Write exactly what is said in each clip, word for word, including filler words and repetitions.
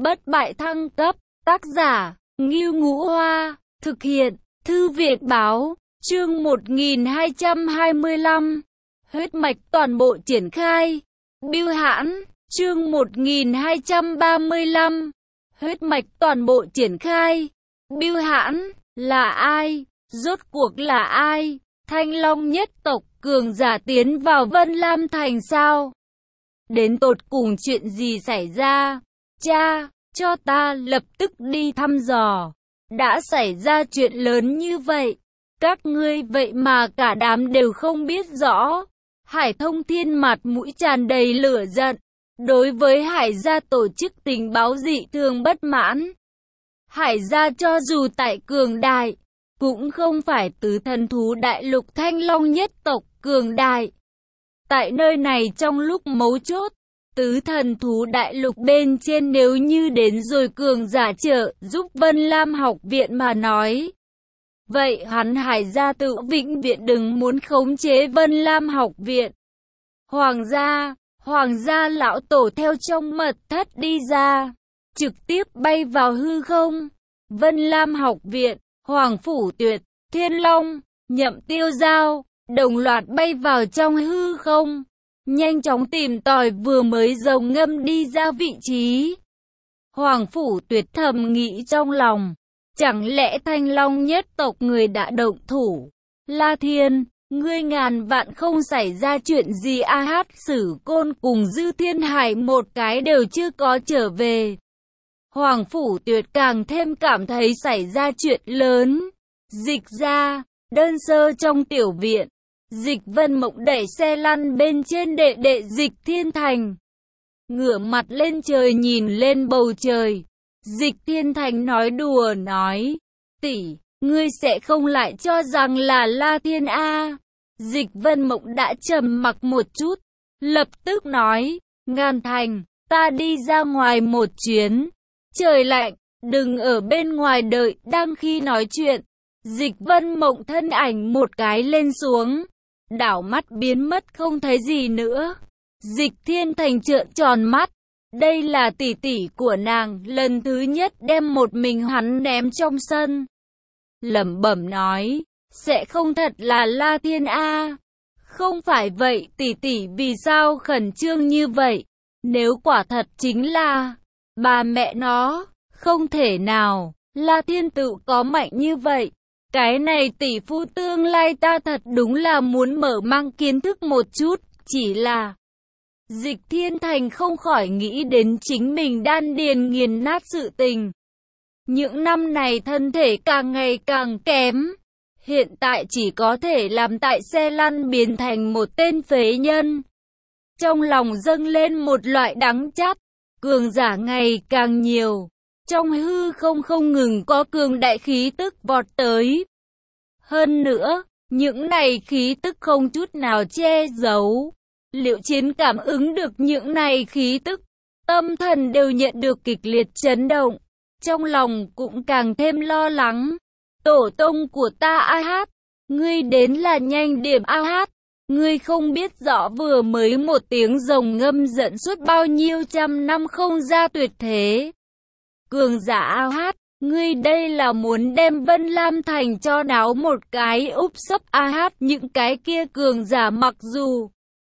Bất bại thăng cấp, tác giả, Ngưu Ngũ Hoa, thực hiện, Thư viện Báo, chương một nghìn hai trăm hai mươi lăm, huyết mạch toàn bộ triển khai, Bưu Hãn, chương một nghìn hai trăm ba mươi lăm, huyết mạch toàn bộ triển khai, Bưu Hãn, là ai, rốt cuộc là ai, Thanh Long nhất tộc, cường giả tiến vào Vân Lam Thành sao? Đến tột cùng chuyện gì xảy ra? Cha, cho ta lập tức đi thăm dò. Đã xảy ra chuyện lớn như vậy, các ngươi vậy mà cả đám đều không biết rõ. Hải Thông Thiên mặt mũi tràn đầy lửa giận, đối với Hải gia tổ chức tình báo dị thường bất mãn. Hải gia cho dù tại cường đại, cũng không phải tứ thần thú đại lục Thanh Long nhất tộc cường đại. Tại nơi này trong lúc mấu chốt, tứ thần thú đại lục bên trên nếu như đến rồi cường giả trợ giúp Vân Lam học viện mà nói. Vậy hắn Hải gia tự vĩnh viễn đừng muốn khống chế Vân Lam học viện. Hoàng gia, hoàng gia lão tổ theo trong mật thất đi ra, trực tiếp bay vào hư không. Vân Lam học viện, Hoàng Phủ Tuyệt, Thiên Long, Nhậm Tiêu Giao, đồng loạt bay vào trong hư không, nhanh chóng tìm tòi vừa mới rồng ngâm đi ra vị trí. Hoàng Phủ Tuyệt thầm nghĩ trong lòng, chẳng lẽ Thanh Long nhất tộc người đã động thủ? La Thiên, ngươi ngàn vạn không xảy ra chuyện gì a hát Sử Côn cùng Dư Thiên Hải một cái đều chưa có trở về. Hoàng Phủ Tuyệt càng thêm cảm thấy xảy ra chuyện lớn. Dịch ra, đơn sơ trong tiểu viện, Dịch Vân Mộng đẩy xe lăn bên trên đệ đệ Dịch Thiên Thành. Ngửa mặt lên trời nhìn lên bầu trời. Dịch Thiên Thành nói đùa nói, tỷ, ngươi sẽ không lại cho rằng là La Thiên A. Dịch Vân Mộng đã trầm mặc một chút, lập tức nói, Ngàn Thành, ta đi ra ngoài một chuyến. Trời lạnh, đừng ở bên ngoài đợi. Đang khi nói chuyện, Dịch Vân Mộng thân ảnh một cái lên xuống, đảo mắt biến mất không thấy gì nữa. Dịch Thiên Thành trợn tròn mắt, đây là tỷ tỷ của nàng, lần thứ nhất đem một mình hắn ném trong sân. Lẩm bẩm nói, sẽ không thật là La Thiên A. Không phải vậy, tỷ tỷ vì sao khẩn trương như vậy? Nếu quả thật chính là bà mẹ nó, không thể nào, La Thiên tự có mạnh như vậy. Cái này tỷ phu tương lai ta thật đúng là muốn mở mang kiến thức một chút, chỉ là Dịch Thiên Thành không khỏi nghĩ đến chính mình đan điền nghiền nát sự tình. Những năm này thân thể càng ngày càng kém, hiện tại chỉ có thể làm tại xe lăn biến thành một tên phế nhân. Trong lòng dâng lên một loại đắng chát. Cường giả ngày càng nhiều, trong hư không không ngừng có cường đại khí tức vọt tới. Hơn nữa, những này khí tức không chút nào che giấu. Liệu Chiến cảm ứng được những này khí tức, tâm thần đều nhận được kịch liệt chấn động, trong lòng cũng càng thêm lo lắng. Tổ tông của ta a hát, ngươi đến là nhanh điểm a hát. Ngươi không biết rõ vừa mới một tiếng rồng ngâm dẫn suốt bao nhiêu trăm năm không ra tuyệt thế. Cường giả a hát, ngươi đây là muốn đem Vân Lam Thành cho náo một cái úp sấp a hát. Những cái kia cường giả mặc dù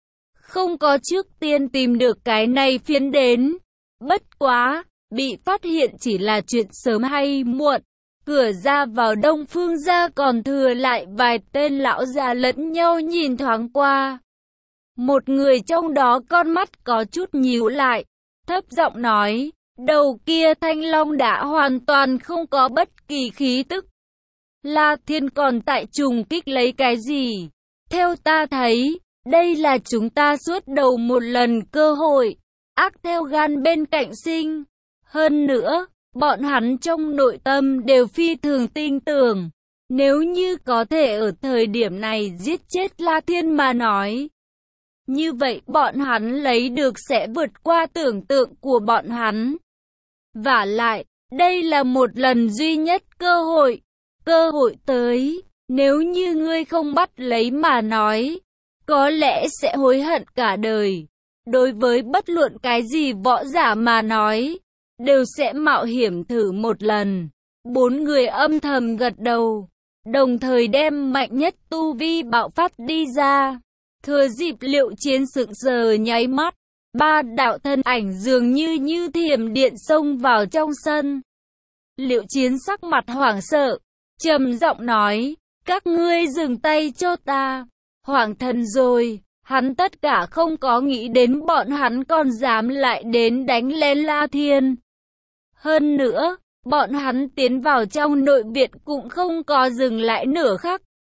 không có trước tiên tìm được cái này phiến đến, bất quá, bị phát hiện chỉ là chuyện sớm hay muộn. Cửa ra vào Đông Phương gia còn thừa lại vài tên lão già lẫn nhau nhìn thoáng qua. Một người trong đó con mắt có chút nhíu lại, thấp giọng nói, đầu kia Thanh Long đã hoàn toàn không có bất kỳ khí tức. La Thiên còn tại trùng kích lấy cái gì? Theo ta thấy, đây là chúng ta suốt đầu một lần cơ hội, ác theo gan bên cạnh sinh. Hơn nữa, bọn hắn trong nội tâm đều phi thường tin tưởng, nếu như có thể ở thời điểm này giết chết La Thiên mà nói, như vậy bọn hắn lấy được sẽ vượt qua tưởng tượng của bọn hắn. Vả lại, đây là một lần duy nhất cơ hội, cơ hội tới, nếu như ngươi không bắt lấy mà nói, có lẽ sẽ hối hận cả đời. Đối với bất luận cái gì võ giả mà nói, đều sẽ mạo hiểm thử một lần. Bốn người âm thầm gật đầu, đồng thời đem mạnh nhất tu vi bạo phát đi ra. Thừa dịp Liệu Chiến sững sờ nháy mắt, ba đạo thân ảnh dường như như thiểm điện xông vào trong sân. Liệu Chiến sắc mặt hoảng sợ, trầm giọng nói, các ngươi dừng tay cho ta. Hoàng thần rồi, hắn tất cả không có nghĩ đến bọn hắn còn dám lại đến đánh lên La Thiên. Hơn nữa, bọn hắn tiến vào trong nội viện cũng không có dừng lại nửa khắc.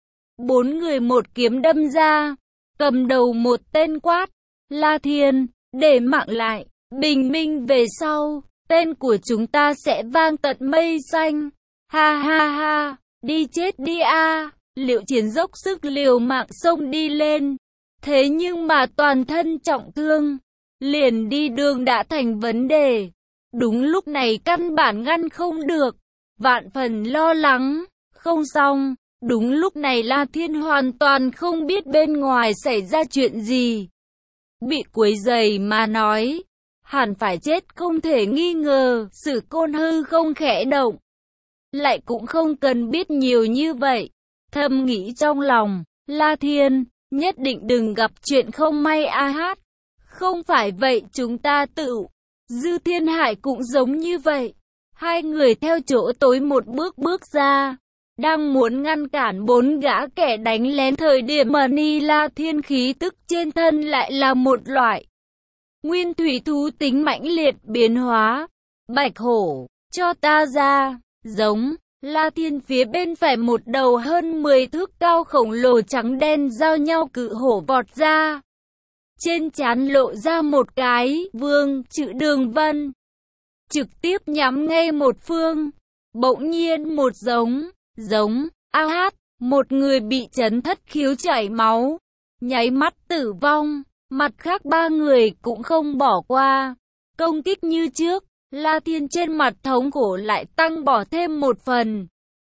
Bốn người một kiếm đâm ra, cầm đầu một tên quát, La Thiên, để mạng lại, bình minh về sau, tên của chúng ta sẽ vang tận mây xanh. Ha ha ha, đi chết đi a. Liệu Chiến dốc sức liều mạng xông đi lên, thế nhưng mà toàn thân trọng thương, liền đi đường đã thành vấn đề. Đúng lúc này căn bản ngăn không được, vạn phần lo lắng, không xong. Đúng lúc này La Thiên hoàn toàn không biết bên ngoài xảy ra chuyện gì. Bị quấy rầy mà nói, hẳn phải chết không thể nghi ngờ. Sử Côn hư không khẽ động, lại cũng không cần biết nhiều như vậy. Thầm nghĩ trong lòng, La Thiên, nhất định đừng gặp chuyện không may a hát. Không phải vậy chúng ta tự. Dư Thiên Hải cũng giống như vậy. Hai người theo chỗ tối một bước bước ra, đang muốn ngăn cản bốn gã kẻ đánh lén thời điểm mà Ni La Thiên khí tức trên thân lại là một loại nguyên thủy thú tính mãnh liệt biến hóa. Bạch hổ, cho ta ra, giống. La Thiên phía bên phải một đầu hơn mười thước cao khổng lồ trắng đen giao nhau cự hổ vọt ra. Trên trán lộ ra một cái vương chữ đường vân, trực tiếp nhắm ngay một phương. Bỗng nhiên một giống, giống, a hát, một người bị chấn thất khiếu chảy máu, nháy mắt tử vong. Mặt khác ba người cũng không bỏ qua, công kích như trước. La Thiên trên mặt thống khổ lại tăng bỏ thêm một phần.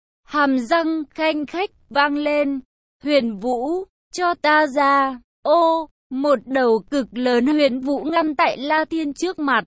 Hàm răng khanh khách vang lên. Huyền Vũ, cho ta ra. Ô, một đầu cực lớn huyền vũ ngăn tại La Thiên trước mặt.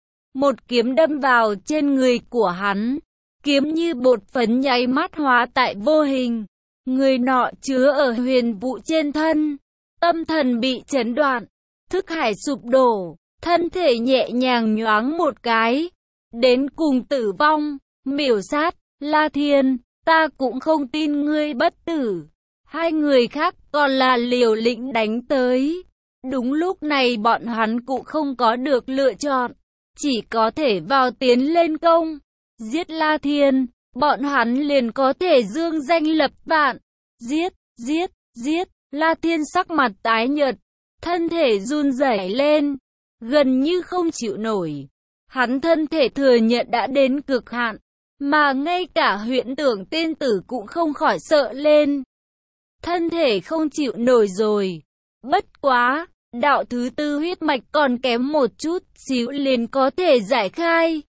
Một kiếm đâm vào trên người của hắn. Kiếm như bột phấn nháy mắt hóa tại vô hình. Người nọ chứa ở huyền vũ trên thân. Tâm thần bị chấn đoạn, thức hải sụp đổ. Thân thể nhẹ nhàng nhoáng một cái, đến cùng tử vong. Miểu sát, La Thiên, ta cũng không tin ngươi bất tử. Hai người khác còn là liều lĩnh đánh tới. Đúng lúc này bọn hắn cũng không có được lựa chọn, chỉ có thể vào tiến lên công. Giết La Thiên, bọn hắn liền có thể dương danh lập vạn. Giết, giết, giết. La Thiên sắc mặt tái nhợt, thân thể run rẩy lên, gần như không chịu nổi. Hắn thân thể thừa nhận đã đến cực hạn, mà ngay cả huyễn tưởng tiên tử cũng không khỏi sợ lên. Thân thể không chịu nổi rồi. Bất quá, đạo thứ tư huyết mạch còn kém một chút xíu liền có thể giải khai.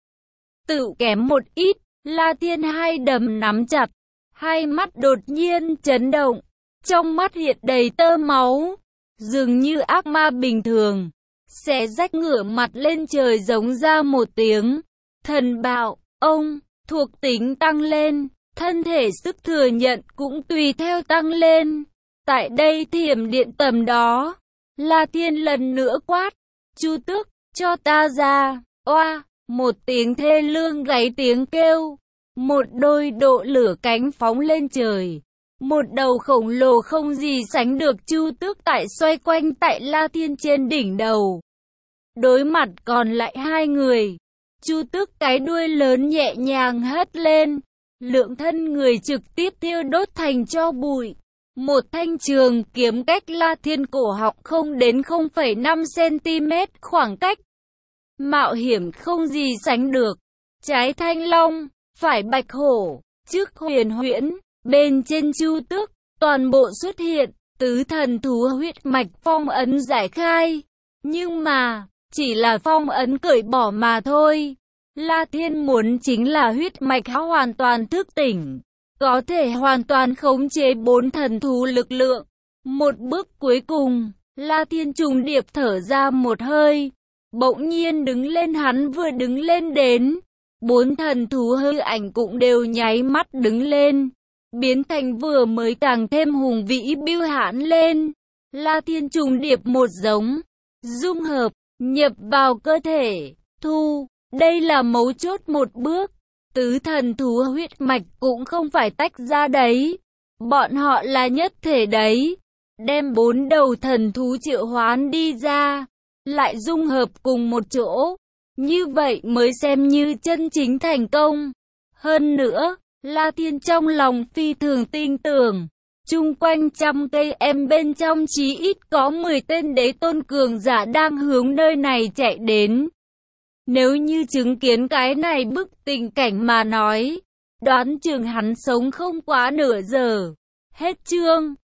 Tự kém một ít, La Thiên hai đấm nắm chặt, hai mắt đột nhiên chấn động, trong mắt hiện đầy tơ máu, dường như ác ma bình thường. Xé rách ngửa mặt lên trời giống ra một tiếng. Thần bạo, ông, thuộc tính tăng lên, thân thể sức thừa nhận cũng tùy theo tăng lên. Tại đây thiểm điện tầm đó, La Thiên lần nữa quát, Chu Tước, cho ta ra. Oa, một tiếng thê lương gáy tiếng kêu, một đôi độ lửa cánh phóng lên trời. Một đầu khổng lồ không gì sánh được Chu Tước tại xoay quanh tại La Thiên trên đỉnh đầu. Đối mặt còn lại hai người, Chu Tước cái đuôi lớn nhẹ nhàng hất lên, lượng thân người trực tiếp thiêu đốt thành tro bụi. Một thanh trường kiếm cách La Thiên cổ họng không đến không phẩy năm xăng-ti-mét khoảng cách. Mạo hiểm không gì sánh được. Trái thanh long, phải bạch hổ, trước huyền huyễn, bên trên Chu Tước, toàn bộ xuất hiện, tứ thần thú huyết mạch phong ấn giải khai. Nhưng mà, chỉ là phong ấn cởi bỏ mà thôi. La Thiên muốn chính là huyết mạch hoàn toàn thức tỉnh, có thể hoàn toàn khống chế bốn thần thú lực lượng. Một bước cuối cùng, La Thiên trùng điệp thở ra một hơi, Bỗng nhiên đứng lên, hắn vừa đứng lên đến, bốn thần thú hư ảnh cũng đều nháy mắt đứng lên, biến thành vừa mới càng thêm hùng vĩ bưu hãn lên. La Thiên trùng điệp một giống, dung hợp, nhập vào cơ thể, thu, đây là mấu chốt một bước. Tứ thần thú huyết mạch cũng không phải tách ra đấy, bọn họ là nhất thể đấy. Đem bốn đầu thần thú triệu hoán đi ra, lại dung hợp cùng một chỗ, như vậy mới xem như chân chính thành công. Hơn nữa, La Thiên trong lòng phi thường tin tưởng, chung quanh trăm cây em bên trong chí ít có mười tên đế tôn cường giả đang hướng nơi này chạy đến. Nếu như chứng kiến cái này bức tình cảnh mà nói, đoán chừng hắn sống không quá nửa giờ. Hết chương.